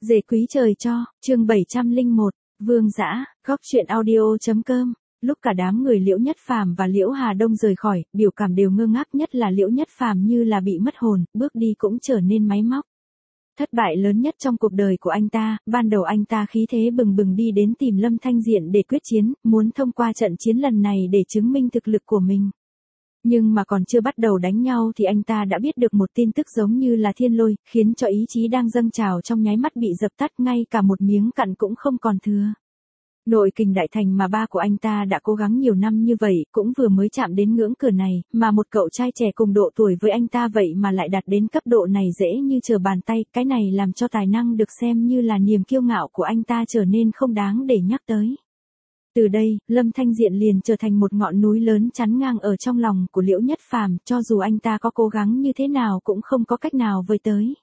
Dề quý trời cho, chương 701, Vương Dã, góc truyện audio.com. Lúc cả đám người Liễu Nhất Phàm và Liễu Hà Đông rời khỏi, biểu cảm đều ngơ ngác, nhất là Liễu Nhất Phàm như là bị mất hồn, bước đi cũng trở nên máy móc. Thất bại lớn nhất trong cuộc đời của anh ta, ban đầu anh ta khí thế bừng bừng đi đến tìm Lâm Thanh Diện để quyết chiến, muốn thông qua trận chiến lần này để chứng minh thực lực của mình. Nhưng mà còn chưa bắt đầu đánh nhau thì anh ta đã biết được một tin tức giống như là thiên lôi, khiến cho ý chí đang dâng trào trong nháy mắt bị dập tắt, ngay cả một miếng cặn cũng không còn thừa. Nội kình đại thành mà ba của anh ta đã cố gắng nhiều năm như vậy, cũng vừa mới chạm đến ngưỡng cửa này, mà một cậu trai trẻ cùng độ tuổi với anh ta vậy mà lại đạt đến cấp độ này dễ như trở bàn tay, cái này làm cho tài năng được xem như là niềm kiêu ngạo của anh ta trở nên không đáng để nhắc tới. Từ đây, Lâm Thanh Diện liền trở thành một ngọn núi lớn chắn ngang ở trong lòng của Liễu Nhất Phàm, cho dù anh ta có cố gắng như thế nào cũng không có cách nào với tới.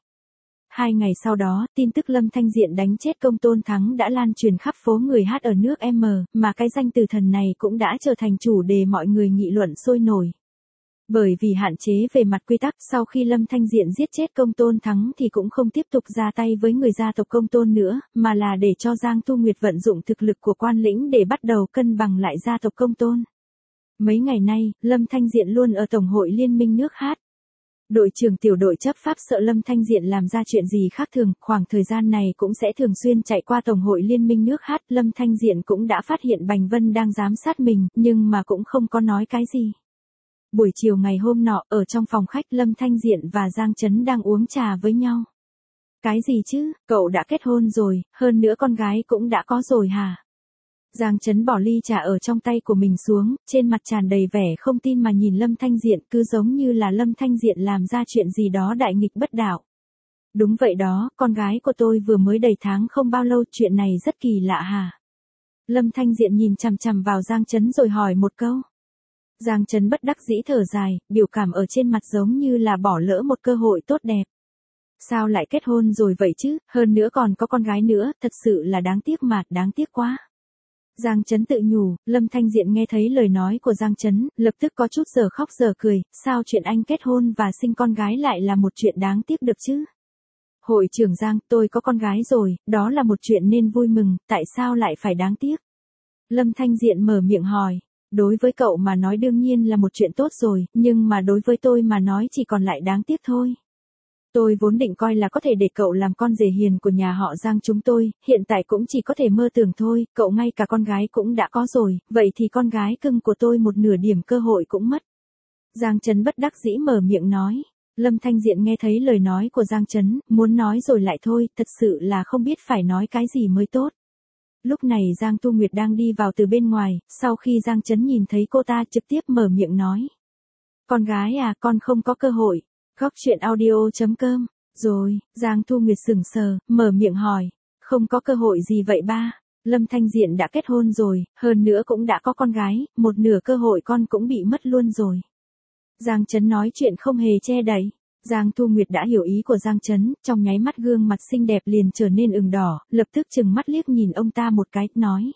2 ngày sau đó, tin tức Lâm Thanh Diện đánh chết Công Tôn Thắng đã lan truyền khắp phố người hát ở nước M, mà cái danh từ thần này cũng đã trở thành chủ đề mọi người nghị luận sôi nổi. Bởi vì hạn chế về mặt quy tắc, sau khi Lâm Thanh Diện giết chết Công Tôn Thắng thì cũng không tiếp tục ra tay với người gia tộc Công Tôn nữa, mà là để cho Giang Thu Nguyệt vận dụng thực lực của quan lĩnh để bắt đầu cân bằng lại gia tộc Công Tôn. Mấy ngày nay, Lâm Thanh Diện luôn ở Tổng hội Liên minh nước hát. Đội trưởng tiểu đội chấp pháp sợ Lâm Thanh Diện làm ra chuyện gì khác thường, khoảng thời gian này cũng sẽ thường xuyên chạy qua Tổng hội Liên minh nước hát. Lâm Thanh Diện cũng đã phát hiện Bành Vân đang giám sát mình, nhưng mà cũng không có nói cái gì. Buổi chiều ngày hôm nọ, ở trong phòng khách, Lâm Thanh Diện và Giang Chấn đang uống trà với nhau. Cái gì chứ, cậu đã kết hôn rồi, hơn nữa con gái cũng đã có rồi hả? Giang Chấn bỏ ly trà ở trong tay của mình xuống, trên mặt tràn đầy vẻ không tin mà nhìn Lâm Thanh Diện, cứ giống như là Lâm Thanh Diện làm ra chuyện gì đó đại nghịch bất đạo. Đúng vậy đó, con gái của tôi vừa mới đầy tháng không bao lâu, chuyện này rất kỳ lạ hả? Lâm Thanh Diện nhìn chằm chằm vào Giang Chấn rồi hỏi một câu. Giang Chấn bất đắc dĩ thở dài, biểu cảm ở trên mặt giống như là bỏ lỡ một cơ hội tốt đẹp. Sao lại kết hôn rồi vậy chứ, hơn nữa còn có con gái nữa, thật sự là đáng tiếc mà, đáng tiếc quá. Giang Chấn tự nhủ. Lâm Thanh Diện nghe thấy lời nói của Giang Chấn, lập tức có chút giờ khóc giờ cười, sao chuyện anh kết hôn và sinh con gái lại là một chuyện đáng tiếc được chứ? Hội trưởng Giang, tôi có con gái rồi, đó là một chuyện nên vui mừng, tại sao lại phải đáng tiếc? Lâm Thanh Diện mở miệng hỏi. Đối với cậu mà nói đương nhiên là một chuyện tốt rồi, nhưng mà đối với tôi mà nói chỉ còn lại đáng tiếc thôi. Tôi vốn định coi là có thể để cậu làm con rể hiền của nhà họ Giang chúng tôi, hiện tại cũng chỉ có thể mơ tưởng thôi, cậu ngay cả con gái cũng đã có rồi, vậy thì con gái cưng của tôi một nửa điểm cơ hội cũng mất. Giang Chấn bất đắc dĩ mở miệng nói. Lâm Thanh Diện nghe thấy lời nói của Giang Chấn, muốn nói rồi lại thôi, thật sự là không biết phải nói cái gì mới tốt. Lúc này Giang Tu Nguyệt đang đi vào từ bên ngoài, sau khi Giang Chấn nhìn thấy cô ta trực tiếp mở miệng nói. Con gái à, con không có cơ hội. Góc truyện audio.com. Rồi, Giang Thu Nguyệt sững sờ, mở miệng hỏi. Không có cơ hội gì vậy ba? Lâm Thanh Diện đã kết hôn rồi, hơn nữa cũng đã có con gái, một nửa cơ hội con cũng bị mất luôn rồi. Giang Chấn nói chuyện không hề che đậy. Giang Thu Nguyệt đã hiểu ý của Giang Chấn, trong nháy mắt gương mặt xinh đẹp liền trở nên ửng đỏ, lập tức trừng mắt liếc nhìn ông ta một cái, nói.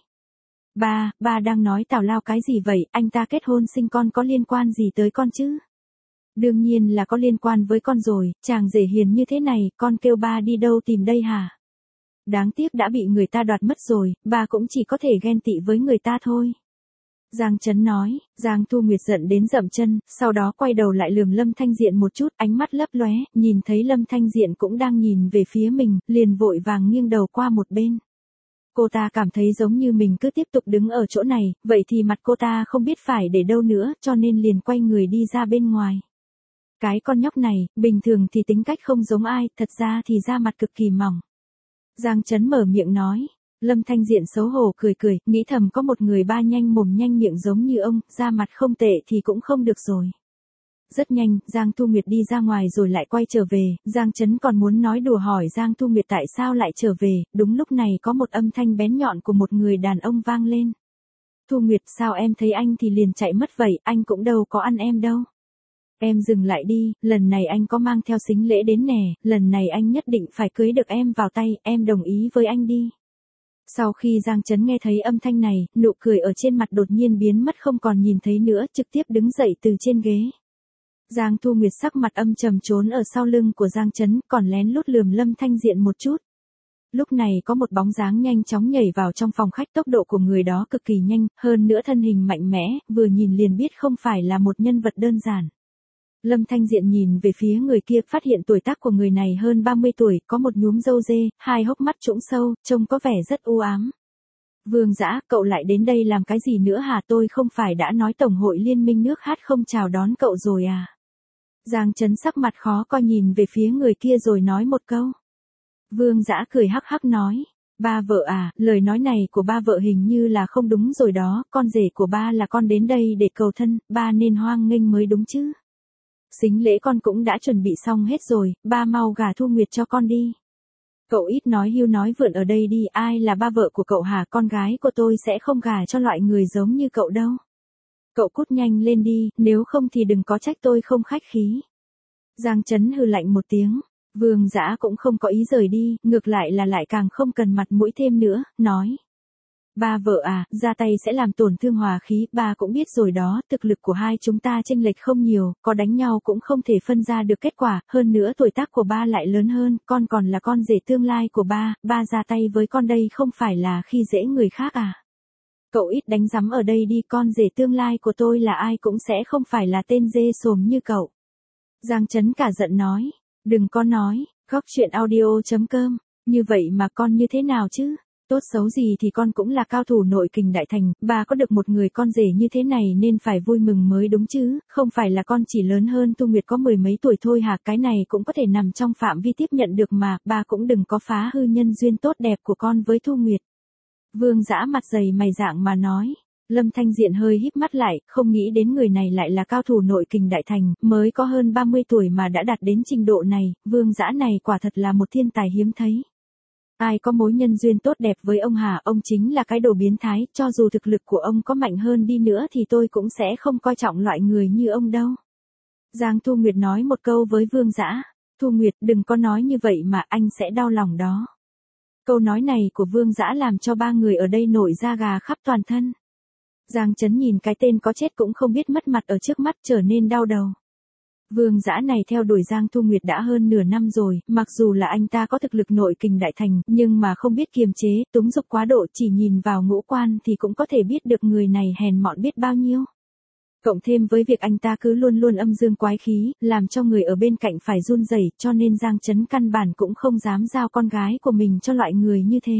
Ba đang nói tào lao cái gì vậy, anh ta kết hôn sinh con có liên quan gì tới con chứ? Đương nhiên là có liên quan với con rồi, chàng rể hiền như thế này, con kêu ba đi đâu tìm đây hả? Đáng tiếc đã bị người ta đoạt mất rồi, ba cũng chỉ có thể ghen tị với người ta thôi. Giang Chấn nói. Giang Thu Nguyệt giận đến dậm chân, sau đó quay đầu lại lườm Lâm Thanh Diện một chút, ánh mắt lấp lóe, nhìn thấy Lâm Thanh Diện cũng đang nhìn về phía mình, liền vội vàng nghiêng đầu qua một bên. Cô ta cảm thấy giống như mình cứ tiếp tục đứng ở chỗ này, vậy thì mặt cô ta không biết phải để đâu nữa, cho nên liền quay người đi ra bên ngoài. Cái con nhóc này, bình thường thì tính cách không giống ai, thật ra thì da mặt cực kỳ mỏng. Giang Chấn mở miệng nói. Lâm Thanh Diện xấu hổ cười cười, nghĩ thầm có một người ba nhanh mồm nhanh miệng giống như ông, da mặt không tệ thì cũng không được rồi. Rất nhanh, Giang Thu Nguyệt đi ra ngoài rồi lại quay trở về, Giang Chấn còn muốn nói đùa hỏi Giang Thu Nguyệt tại sao lại trở về, đúng lúc này có một âm thanh bén nhọn của một người đàn ông vang lên. Thu Nguyệt, sao em thấy anh thì liền chạy mất vậy, anh cũng đâu có ăn em đâu. Em dừng lại đi, lần này anh có mang theo sính lễ đến nè, lần này anh nhất định phải cưới được em vào tay, em đồng ý với anh đi. Sau khi Giang Chấn nghe thấy âm thanh này, nụ cười ở trên mặt đột nhiên biến mất không còn nhìn thấy nữa, trực tiếp đứng dậy từ trên ghế. Giang Thu Nguyệt sắc mặt âm trầm trốn ở sau lưng của Giang Chấn, còn lén lút lườm Lâm Thanh Diện một chút. Lúc này có một bóng dáng nhanh chóng nhảy vào trong phòng khách, tốc độ của người đó cực kỳ nhanh, hơn nữa thân hình mạnh mẽ, vừa nhìn liền biết không phải là một nhân vật đơn giản. Lâm Thanh Diện nhìn về phía người kia, phát hiện tuổi tác của người này hơn 30 tuổi, có một nhúm râu dê, hai hốc mắt trũng sâu, trông có vẻ rất u ám. Vương Dã, cậu lại đến đây làm cái gì nữa hả? Tôi không phải đã nói Tổng hội Liên minh nước hát không chào đón cậu rồi à? Giang Chấn sắc mặt khó coi nhìn về phía người kia rồi nói một câu. Vương Dã cười hắc hắc nói. Ba vợ à, lời nói này của ba vợ hình như là không đúng rồi đó, con rể của ba là con đến đây để cầu thân, ba nên hoan nghênh mới đúng chứ. Sính lễ con cũng đã chuẩn bị xong hết rồi, ba mau gả Thu Nguyệt cho con đi. Cậu ít nói hưu nói vượn ở đây đi, ai là ba vợ của cậu hả? Con gái của tôi sẽ không gả cho loại người giống như cậu đâu. Cậu cút nhanh lên đi, nếu không thì đừng có trách tôi không khách khí. Giang Chấn hừ lạnh một tiếng, Vương Dã cũng không có ý rời đi, ngược lại là lại càng không cần mặt mũi thêm nữa, nói. Ba vợ à, ra tay sẽ làm tổn thương hòa khí, ba cũng biết rồi đó, thực lực của hai chúng ta chênh lệch không nhiều, có đánh nhau cũng không thể phân ra được kết quả, hơn nữa tuổi tác của ba lại lớn hơn, con còn là con rể tương lai của ba ra tay với con đây không phải là khi dễ người khác à. Cậu ít đánh rắm ở đây đi, con rể tương lai của tôi là ai cũng sẽ không phải là tên dê xồm như cậu. Giang Chấn cả giận nói, đừng có nói, góc chuyện audio.com, như vậy mà con như thế nào chứ? Tốt xấu gì thì con cũng là cao thủ nội kình đại thành, bà có được một người con rể như thế này nên phải vui mừng mới đúng chứ, không phải là con chỉ lớn hơn Thu Nguyệt có mười mấy tuổi thôi hả? Cái này cũng có thể nằm trong phạm vi tiếp nhận được mà, bà cũng đừng có phá hư nhân duyên tốt đẹp của con với Thu Nguyệt. Vương Dã mặt dày mày rạng mà nói. Lâm Thanh Diện hơi híp mắt lại, không nghĩ đến người này lại là cao thủ nội kình đại thành, mới có hơn 30 tuổi mà đã đạt đến trình độ này, Vương Dã này quả thật là một thiên tài hiếm thấy. Ai có mối nhân duyên tốt đẹp với ông hả? Ông chính là cái đồ biến thái, cho dù thực lực của ông có mạnh hơn đi nữa thì tôi cũng sẽ không coi trọng loại người như ông đâu. Giang Thu Nguyệt nói một câu với Vương Dã. Thu Nguyệt, đừng có nói như vậy mà anh sẽ đau lòng đó. Câu nói này của Vương Dã làm cho ba người ở đây nổi da gà khắp toàn thân. Giang Chấn nhìn cái tên có chết cũng không biết mất mặt ở trước mắt trở nên đau đầu. Vương Dã này theo đuổi Giang Thu Nguyệt đã hơn nửa năm rồi, mặc dù là anh ta có thực lực nội kình đại thành, nhưng mà không biết kiềm chế, túng dục quá độ, chỉ nhìn vào ngũ quan thì cũng có thể biết được người này hèn mọn biết bao nhiêu. Cộng thêm với việc anh ta cứ luôn luôn âm dương quái khí, làm cho người ở bên cạnh phải run rẩy, cho nên Giang Chấn căn bản cũng không dám giao con gái của mình cho loại người như thế.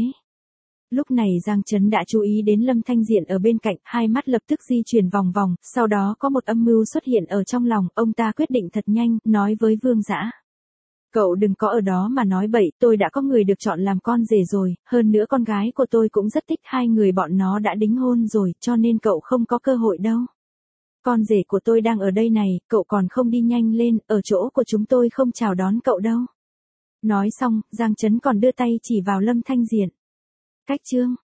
Lúc này Giang Chấn đã chú ý đến Lâm Thanh Diện ở bên cạnh, hai mắt lập tức di chuyển vòng vòng, sau đó có một âm mưu xuất hiện ở trong lòng, ông ta quyết định thật nhanh, nói với Vương Dã. Cậu đừng có ở đó mà nói bậy, tôi đã có người được chọn làm con rể rồi, hơn nữa con gái của tôi cũng rất thích, hai người bọn nó đã đính hôn rồi, cho nên cậu không có cơ hội đâu. Con rể của tôi đang ở đây này, cậu còn không đi nhanh lên, ở chỗ của chúng tôi không chào đón cậu đâu. Nói xong, Giang Chấn còn đưa tay chỉ vào Lâm Thanh Diện. Cách chương